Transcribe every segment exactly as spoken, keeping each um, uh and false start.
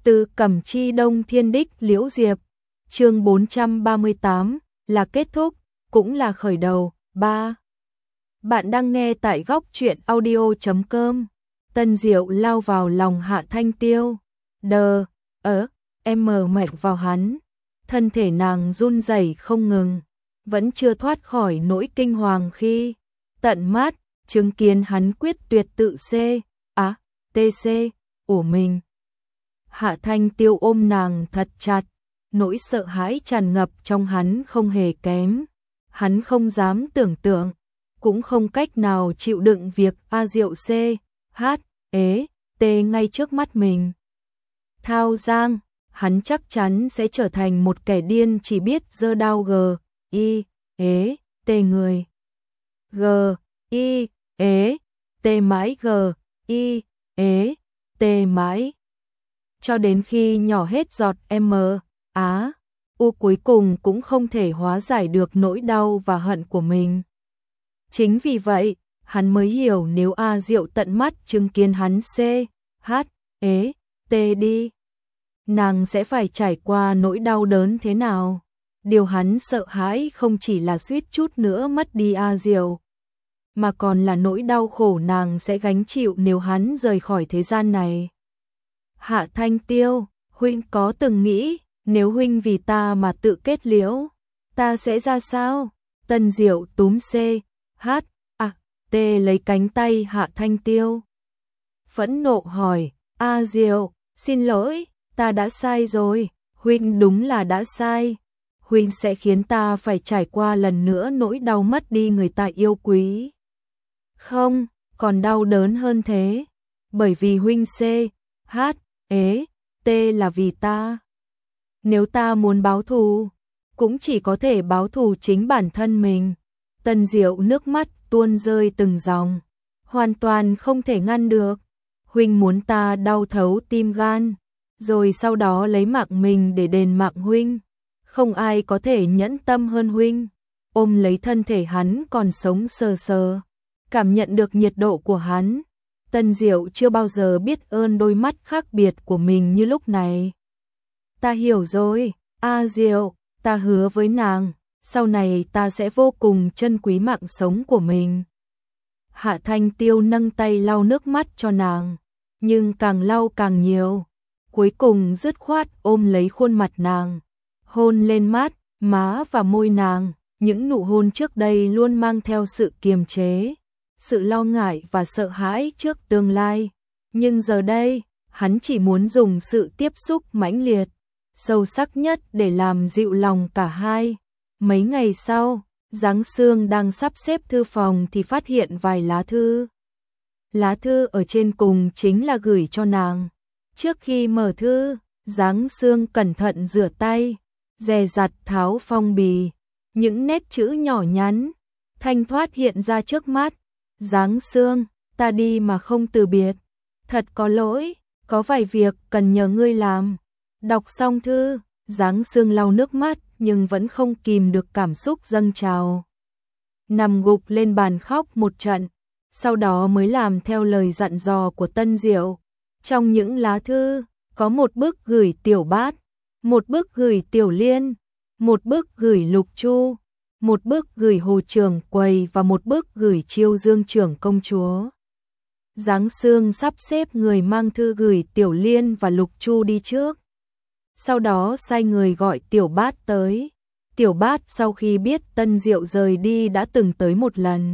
Từ Cẩm Chi Đông Thiên Đích Liễu Diệp, chương bốn trăm ba mươi tám, là kết thúc, cũng là khởi đầu. Ba. Bạn đang nghe tại góc truyện audio chấm com. Tân Diệu lao vào lòng Hạ Thanh Tiêu. Đờ, ớ, em mờ mạnh vào hắn. Thân thể nàng run rẩy không ngừng, vẫn chưa thoát khỏi nỗi kinh hoàng khi tận mắt chứng kiến hắn quyết tuyệt tự C, á, tê xê, ủ mình. Hạ Thanh Tiêu ôm nàng thật chặt, nỗi sợ hãi tràn ngập trong hắn không hề kém. Hắn không dám tưởng tượng, cũng không cách nào chịu đựng việc A Diệu C, H, ế, T ngay trước mắt mình. Thao Giang, hắn chắc chắn sẽ trở thành một kẻ điên chỉ biết giơ đao G, I, ế, T người. G, I, ế, T mãi G, I, ế, T mãi. Cho đến khi nhỏ hết giọt M, Á, U cuối cùng cũng không thể hóa giải được nỗi đau và hận của mình. Chính vì vậy, hắn mới hiểu nếu A Diệu tận mắt chứng kiến hắn C, H, ế, T đi, nàng sẽ phải trải qua nỗi đau đớn thế nào. Điều hắn sợ hãi không chỉ là suýt chút nữa mất đi A Diệu, mà còn là nỗi đau khổ nàng sẽ gánh chịu nếu hắn rời khỏi thế gian này. Hạ Thanh Tiêu, huynh có từng nghĩ, nếu huynh vì ta mà tự kết liễu, ta sẽ ra sao? Tân Diệu túm C, H, A, T lấy cánh tay Hạ Thanh Tiêu. Phẫn nộ hỏi, A Diệu, xin lỗi, ta đã sai rồi, huynh đúng là đã sai. Huynh sẽ khiến ta phải trải qua lần nữa nỗi đau mất đi người ta yêu quý. Không, còn đau đớn hơn thế, bởi vì huynh C, H, ế, T là vì ta. Nếu ta muốn báo thù, cũng chỉ có thể báo thù chính bản thân mình. Tân Diệu nước mắt tuôn rơi từng dòng, hoàn toàn không thể ngăn được. Huynh muốn ta đau thấu tim gan, rồi sau đó lấy mạng mình để đền mạng huynh. Không ai có thể nhẫn tâm hơn huynh. Ôm lấy thân thể hắn còn sống sờ sờ, cảm nhận được nhiệt độ của hắn. Tân Diệu chưa bao giờ biết ơn đôi mắt khác biệt của mình như lúc này. Ta hiểu rồi, A Diệu, ta hứa với nàng, sau này ta sẽ vô cùng trân quý mạng sống của mình. Hạ Thanh Tiêu nâng tay lau nước mắt cho nàng, nhưng càng lau càng nhiều. Cuối cùng dứt khoát ôm lấy khuôn mặt nàng, hôn lên mắt, má và môi nàng. Những nụ hôn trước đây luôn mang theo sự kiềm chế, sự lo ngại và sợ hãi trước tương lai. Nhưng giờ đây, hắn chỉ muốn dùng sự tiếp xúc mãnh liệt, sâu sắc nhất để làm dịu lòng cả hai. Mấy ngày sau, Giáng Sương đang sắp xếp thư phòng thì phát hiện vài lá thư. Lá thư ở trên cùng chính là gửi cho nàng. Trước khi mở thư, Giáng Sương cẩn thận rửa tay, dè dặt tháo phong bì. Những nét chữ nhỏ nhắn, thanh thoát hiện ra trước mắt. Giáng Sương, ta đi mà không từ biệt. Thật có lỗi, có vài việc cần nhờ ngươi làm. Đọc xong thư, Giáng Sương lau nước mắt nhưng vẫn không kìm được cảm xúc dâng trào. Nằm gục lên bàn khóc một trận, sau đó mới làm theo lời dặn dò của Tân Diệu. Trong những lá thư, có một bức gửi Tiểu Bát, một bức gửi Tiểu Liên, một bức gửi Lục Chu, một bức gửi Hồ Trưởng Quầy và một bức gửi Chiêu Dương Trưởng Công Chúa. Giáng Sương sắp xếp người mang thư gửi Tiểu Liên và Lục Chu đi trước. Sau đó sai người gọi Tiểu Bát tới. Tiểu Bát sau khi biết Tân Diệu rời đi đã từng tới một lần.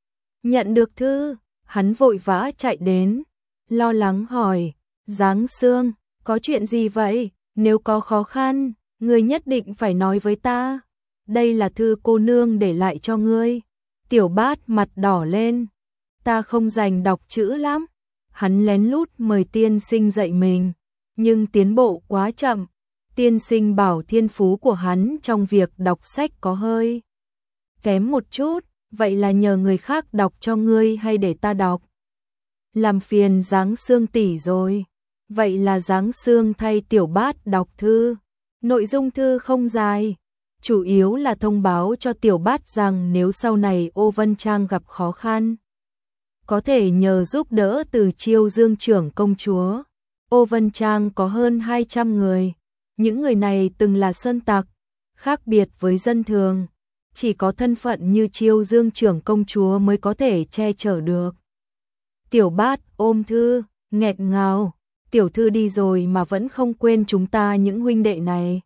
Nhận được thư, hắn vội vã chạy đến, lo lắng hỏi, Giáng Sương, có chuyện gì vậy? Nếu có khó khăn, ngươi nhất định phải nói với ta. Đây là thư cô nương để lại cho ngươi. Tiểu Bát mặt đỏ lên. Ta không rành đọc chữ lắm. Hắn lén lút mời tiên sinh dạy mình, nhưng tiến bộ quá chậm. Tiên sinh bảo thiên phú của hắn trong việc đọc sách có hơi kém một chút, vậy là nhờ người khác đọc cho ngươi hay để ta đọc? Làm phiền Giáng Sương tỷ rồi. Vậy là Giáng Sương thay Tiểu Bát đọc thư. Nội dung thư không dài, chủ yếu là thông báo cho Tiểu Bát rằng nếu sau này Ô Vân Trang gặp khó khăn, có thể nhờ giúp đỡ từ Chiêu Dương Trưởng Công Chúa. Ô Vân Trang có hơn hai trăm người. Những người này từng là sơn tặc, khác biệt với dân thường. Chỉ có thân phận như Chiêu Dương trưởng công chúa mới có thể che chở được. Tiểu Bát ôm thư, nghẹn ngào. Tiểu thư đi rồi mà vẫn không quên chúng ta những huynh đệ này.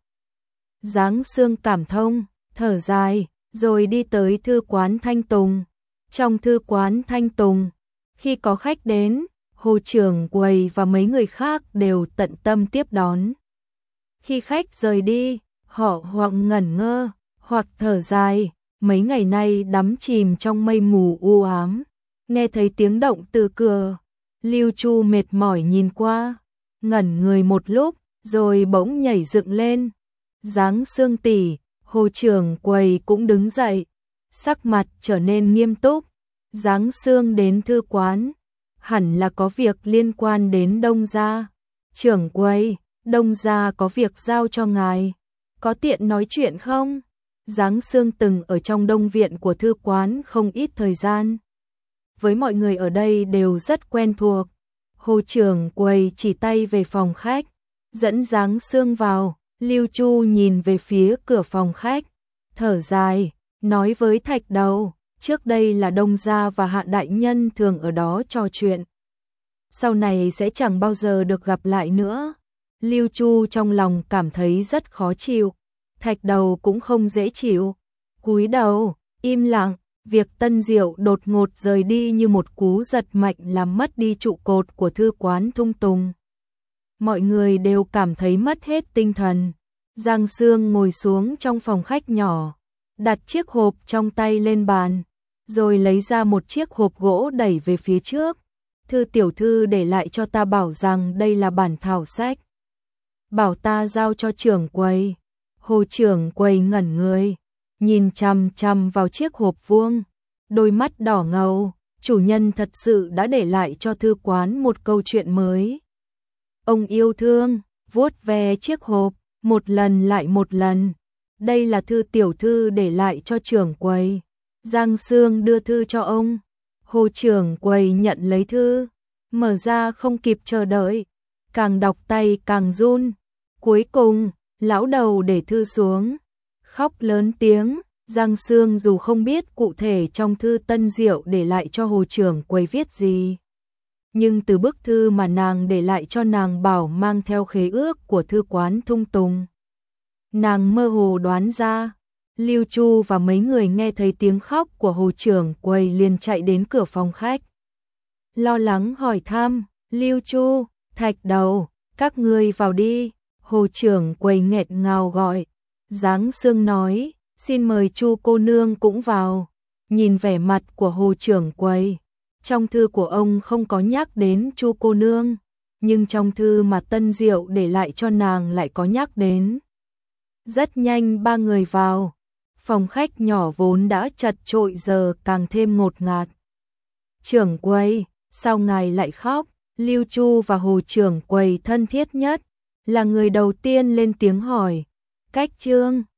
Giáng Sương cảm thông, thở dài, rồi đi tới thư quán Thanh Tùng. Trong thư quán Thanh Tùng, khi có khách đến, Hồ trưởng quầy và mấy người khác đều tận tâm tiếp đón. Khi khách rời đi, họ hoặc ngẩn ngơ, hoặc thở dài, mấy ngày nay đắm chìm trong mây mù u ám. Nghe thấy tiếng động từ cửa, Lưu Chu mệt mỏi nhìn qua, ngẩn người một lúc, rồi bỗng nhảy dựng lên. Giáng Sương tỷ, Hồ trưởng quầy cũng đứng dậy, sắc mặt trở nên nghiêm túc. Giáng Sương đến thư quán, hẳn là có việc liên quan đến Đông gia. Trưởng quầy, Đông gia có việc giao cho ngài, có tiện nói chuyện không? Giáng Sương từng ở trong đông viện của thư quán không ít thời gian. Với mọi người ở đây đều rất quen thuộc. Hồ trưởng quầy chỉ tay về phòng khách, dẫn Giáng Sương vào. Lưu Chu nhìn về phía cửa phòng khách, thở dài, nói với Thạch Đầu, trước đây là Đông gia và Hạ đại nhân thường ở đó trò chuyện. Sau này sẽ chẳng bao giờ được gặp lại nữa. Lưu Chu trong lòng cảm thấy rất khó chịu, Thạch Đầu cũng không dễ chịu. Cúi đầu, im lặng, việc Tân Diệu đột ngột rời đi như một cú giật mạnh làm mất đi trụ cột của thư quán Thung Tùng. Mọi người đều cảm thấy mất hết tinh thần. Giang Sương ngồi xuống trong phòng khách nhỏ, đặt chiếc hộp trong tay lên bàn, rồi lấy ra một chiếc hộp gỗ đẩy về phía trước. Thư tiểu thư để lại cho ta bảo rằng đây là bản thảo sách. Bảo ta giao cho trưởng quầy. Hồ trưởng quầy ngẩn người, nhìn chằm chằm vào chiếc hộp vuông, đôi mắt đỏ ngầu, chủ nhân thật sự đã để lại cho thư quán một câu chuyện mới. Ông yêu thương, vuốt ve chiếc hộp, một lần lại một lần. Đây là thư tiểu thư để lại cho trưởng quầy. Giang Sương đưa thư cho ông. Hồ trưởng quầy nhận lấy thư, mở ra không kịp chờ đợi, càng đọc tay càng run. Cuối cùng, lão đầu để thư xuống, khóc lớn tiếng. Giang Sương dù không biết cụ thể trong thư Tân Diệu để lại cho hồ trưởng quầy viết gì, nhưng từ bức thư mà nàng để lại cho nàng bảo mang theo khế ước của thư quán Thung Tùng, nàng mơ hồ đoán ra. Lưu Chu và mấy người nghe thấy tiếng khóc của hồ trưởng quầy liền chạy đến cửa phòng khách, lo lắng hỏi thăm. Lưu Chu, Thạch Đầu, các ngươi vào đi. Hồ trưởng quầy nghẹn ngào gọi. Giáng Sương nói, xin mời Chu cô nương cũng vào. Nhìn vẻ mặt của hồ trưởng quầy, trong thư của ông không có nhắc đến Chu cô nương, nhưng trong thư mà Tân Diệu để lại cho nàng lại có nhắc đến. Rất nhanh ba người vào. Phòng khách nhỏ vốn đã chật chội giờ càng thêm ngột ngạt. Trưởng quầy, sao ngài lại khóc? Lưu Chu và hồ trưởng quầy thân thiết nhất, là người đầu tiên lên tiếng hỏi. Cách Trương,